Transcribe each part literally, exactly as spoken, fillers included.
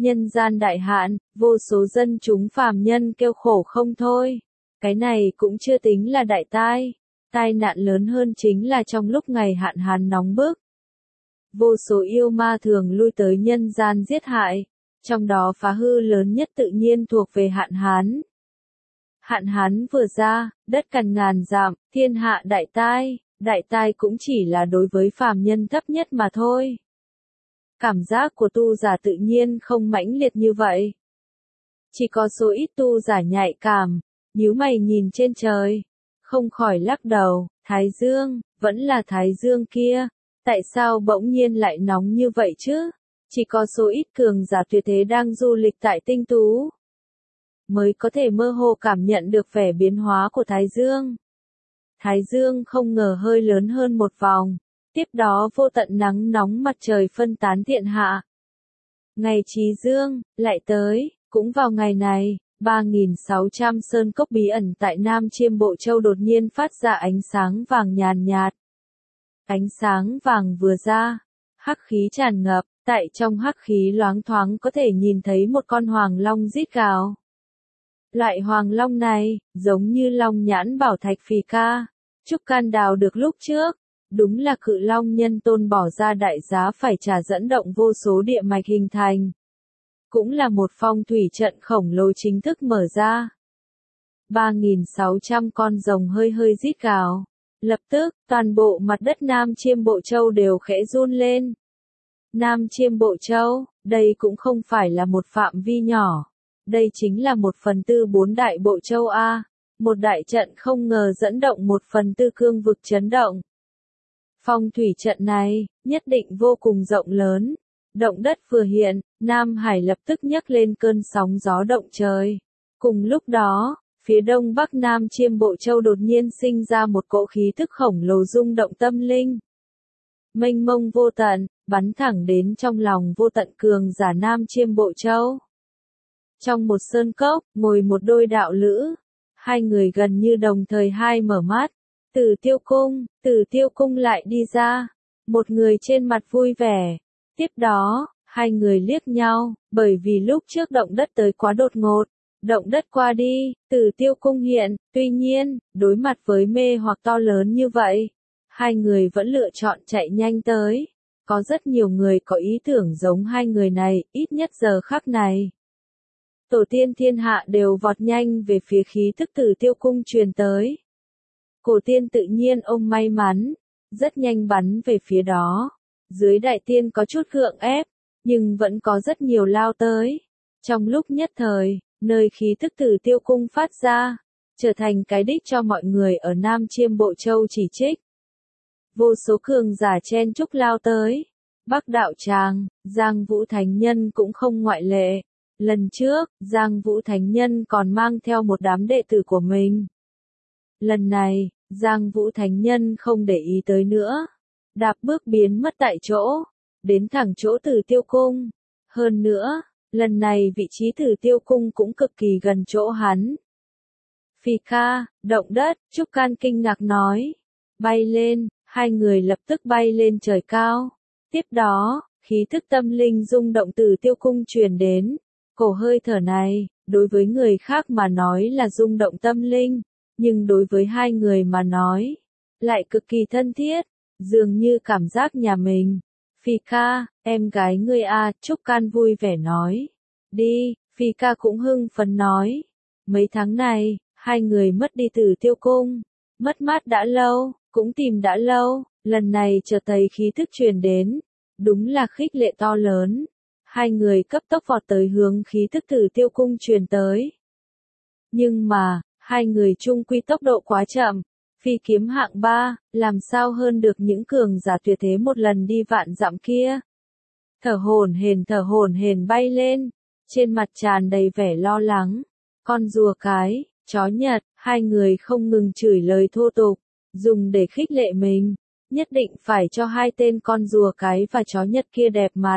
Nhân gian đại hạn, vô số dân chúng phàm nhân kêu khổ không thôi. Cái này cũng chưa tính là đại tai. Tai nạn lớn hơn chính là trong lúc ngày hạn hán nóng bức. Vô số yêu ma thường lui tới nhân gian giết hại. Trong đó phá hư lớn nhất tự nhiên thuộc về hạn hán. Hạn hán vừa ra, đất cằn ngàn dặm, thiên hạ đại tai. Đại tai cũng chỉ là đối với phàm nhân thấp nhất mà thôi. Cảm giác của tu giả tự nhiên không mãnh liệt như vậy. Chỉ có số ít tu giả nhạy cảm, nhíu mày nhìn trên trời, không khỏi lắc đầu, Thái Dương, vẫn là Thái Dương kia, tại sao bỗng nhiên lại nóng như vậy chứ? Chỉ có số ít cường giả tuyệt thế đang du lịch tại tinh tú, mới có thể mơ hồ cảm nhận được vẻ biến hóa của Thái Dương. Thái Dương không ngờ hơi lớn hơn một vòng. Tiếp đó vô tận nắng nóng mặt trời phân tán thiên hạ. Ngày Trí Dương, lại tới, cũng vào ngày này, ba nghìn sáu trăm sơn cốc bí ẩn tại Nam Chiêm Bộ Châu đột nhiên phát ra ánh sáng vàng nhàn nhạt. Ánh sáng vàng vừa ra, hắc khí tràn ngập, tại trong hắc khí loáng thoáng có thể nhìn thấy một con hoàng long rít gào. Loại hoàng long này, giống như long nhãn bảo thạch phì ca, trúc can đào được lúc trước. Đúng là cự long nhân tôn bỏ ra đại giá phải trả dẫn động vô số địa mạch hình thành. Cũng là một phong thủy trận khổng lồ chính thức mở ra. ba nghìn sáu trăm con rồng hơi hơi rít gào. Lập tức, toàn bộ mặt đất Nam Chiêm Bộ Châu đều khẽ run lên. Nam Chiêm Bộ Châu, đây cũng không phải là một phạm vi nhỏ. Đây chính là một phần tư bốn đại bộ châu A. Một đại trận không ngờ dẫn động một phần tư cương vực chấn động. Phong thủy trận này, nhất định vô cùng rộng lớn. Động đất vừa hiện, Nam Hải lập tức nhấc lên cơn sóng gió động trời. Cùng lúc đó, phía đông bắc Nam Chiêm Bộ Châu đột nhiên sinh ra một cỗ khí thức khổng lồ rung động tâm linh. Mênh mông vô tận, bắn thẳng đến trong lòng vô tận cường giả Nam Chiêm Bộ Châu. Trong một sơn cốc, ngồi một đôi đạo lữ. Hai người gần như đồng thời hai mở mắt. Từ Tiêu Cung, Từ Tiêu Cung lại đi ra. Một người trên mặt vui vẻ. Tiếp đó, hai người liếc nhau, bởi vì lúc trước động đất tới quá đột ngột. Động đất qua đi, Từ Tiêu Cung hiện, tuy nhiên, đối mặt với mê hoặc to lớn như vậy, hai người vẫn lựa chọn chạy nhanh tới. Có rất nhiều người có ý tưởng giống hai người này, ít nhất giờ khắc này. Tổ tiên thiên hạ đều vọt nhanh về phía khí thức Từ Tiêu Cung truyền tới. Cổ tiên tự nhiên ông may mắn, rất nhanh bắn về phía đó. Dưới đại tiên có chút gượng ép, nhưng vẫn có rất nhiều lao tới. Trong lúc nhất thời, nơi khí thức Từ Tiêu Cung phát ra, trở thành cái đích cho mọi người ở Nam Chiêm Bộ Châu chỉ trích. Vô số cường giả chen chúc lao tới. Bắc Đạo Tràng, Giang Vũ Thánh Nhân cũng không ngoại lệ. Lần trước, Giang Vũ Thánh Nhân còn mang theo một đám đệ tử của mình. Lần này, Giang Vũ Thánh Nhân không để ý tới nữa. Đạp bước biến mất tại chỗ. Đến thẳng chỗ Từ Tiêu Cung. Hơn nữa, lần này vị trí Từ Tiêu Cung cũng cực kỳ gần chỗ hắn. Phi ca, động đất, Trúc Can kinh ngạc nói. Bay lên, hai người lập tức bay lên trời cao. Tiếp đó, khí thức tâm linh rung động Từ Tiêu Cung truyền đến. Cổ hơi thở này, đối với người khác mà nói là rung động tâm linh, nhưng đối với hai người mà nói, lại cực kỳ thân thiết, dường như cảm giác nhà mình. Phi ca, em gái ngươi a, Trúc Can vui vẻ nói. Đi, Phi ca cũng hưng phấn nói. Mấy tháng này, hai người mất đi Từ Tiêu Cung, mất mát đã lâu, cũng tìm đã lâu, lần này chợt thấy khí thức truyền đến, đúng là khích lệ to lớn. Hai người cấp tốc vọt tới hướng khí thức Từ Tiêu Cung truyền tới. Nhưng mà, hai người chung quy tốc độ quá chậm. Phi kiếm hạng ba, làm sao hơn được những cường giả tuyệt thế một lần đi vạn dặm kia. Thở hổn hển thở hổn hển bay lên, trên mặt tràn đầy vẻ lo lắng. Con rùa cái, chó Nhật, hai người không ngừng chửi lời thô tục, dùng để khích lệ mình. Nhất định phải cho hai tên con rùa cái và chó Nhật kia đẹp mặt.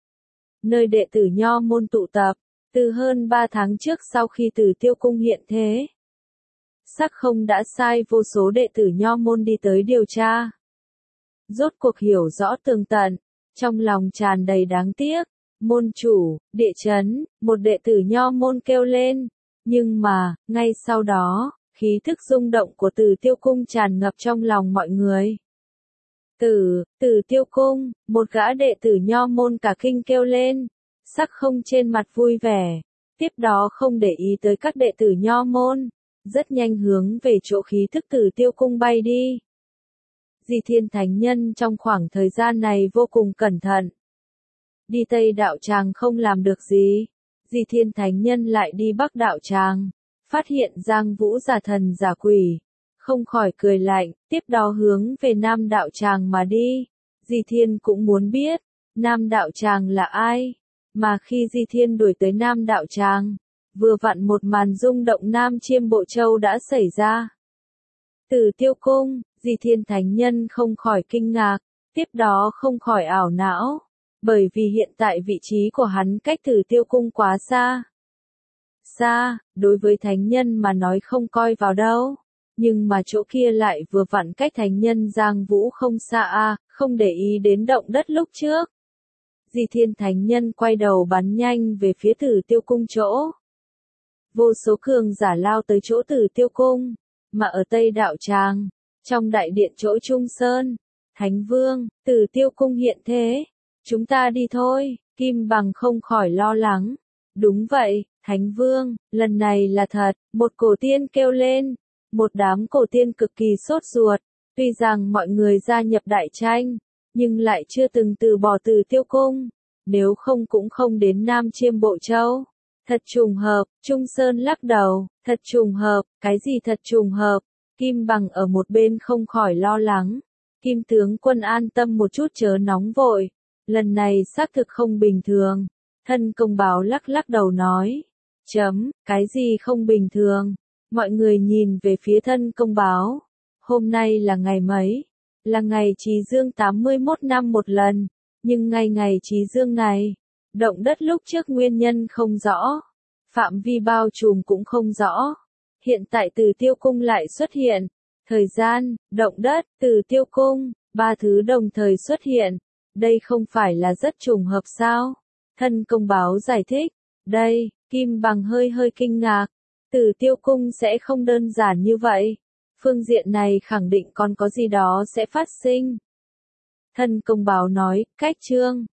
Nơi đệ tử Nho môn tụ tập, từ hơn ba tháng trước sau khi Từ Tiêu Cung hiện thế. Sắc không đã sai vô số đệ tử Nho môn đi tới điều tra. Rốt cuộc hiểu rõ tường tận, trong lòng tràn đầy đáng tiếc, Môn chủ, địa chấn, một đệ tử nho môn kêu lên. Nhưng mà, ngay sau đó, khí thức rung động của Tử Tiêu Cung tràn ngập trong lòng mọi người. Tử, Tử Tiêu Cung, một gã đệ tử nho môn cả kinh kêu lên, sắc không trên mặt vui vẻ, tiếp đó không để ý tới các đệ tử nho môn, rất nhanh hướng về chỗ khí thức Tử Tiêu Cung bay đi. Di Thiên Thánh Nhân trong khoảng thời gian này vô cùng cẩn thận. Đi Tây Đạo Tràng không làm được gì, Di Thiên Thánh Nhân lại đi Bắc Đạo Tràng, phát hiện Giang Vũ giả thần giả quỷ, không khỏi cười lạnh, tiếp đó hướng về Nam Đạo Tràng mà đi. Di Thiên cũng muốn biết, Nam Đạo Tràng là ai, mà khi Di Thiên đuổi tới Nam Đạo Tràng, vừa vặn một màn rung động Nam Chiêm Bộ Châu đã xảy ra. Tử Tiêu Cung, Di Thiên Thánh Nhân không khỏi kinh ngạc, tiếp đó không khỏi ảo não, bởi vì hiện tại vị trí của hắn cách Tử Tiêu Cung quá xa. Xa, đối với Thánh Nhân mà nói không coi vào đâu, nhưng mà chỗ kia lại vừa vặn cách Thánh Nhân Giang Vũ không xa a, không để ý đến động đất lúc trước. Di Thiên Thánh Nhân quay đầu bắn nhanh về phía Tử Tiêu Cung chỗ. Vô số cường giả lao tới chỗ Tử Tiêu Cung, mà ở Tây Đạo Tràng, trong đại điện chỗ Trung Sơn, Thánh Vương, Tử Tiêu Cung hiện thế. Chúng ta đi thôi, Kim Bằng không khỏi lo lắng. Đúng vậy, Thánh Vương, lần này là thật, một cổ tiên kêu lên. Một đám cổ tiên cực kỳ sốt ruột, tuy rằng mọi người gia nhập đại tranh, nhưng lại chưa từng từ bỏ Tử Tiêu Cung, nếu không cũng không đến Nam Chiêm Bộ Châu. Thật trùng hợp, Trung Sơn lắc đầu, thật trùng hợp, cái gì thật trùng hợp, Kim Bằng ở một bên không khỏi lo lắng. Kim tướng quân an tâm một chút chớ nóng vội, lần này xác thực không bình thường. Thân công báo lắc lắc đầu nói, chấm, cái gì không bình thường, mọi người nhìn về phía thân công báo. Hôm nay là ngày mấy? Là ngày Trí Dương tám mươi mốt năm một lần, nhưng ngay ngày Trí Dương này, động đất lúc trước nguyên nhân không rõ, phạm vi bao trùm cũng không rõ. Hiện tại Tử Tiêu Cung lại xuất hiện, thời gian, động đất, Tử Tiêu Cung, ba thứ đồng thời xuất hiện, đây không phải là rất trùng hợp sao? Thân công báo giải thích, đây, Kim Bằng hơi hơi kinh ngạc, Tử Tiêu Cung sẽ không đơn giản như vậy, phương diện này khẳng định còn có gì đó sẽ phát sinh. Thân công báo nói, cách chương.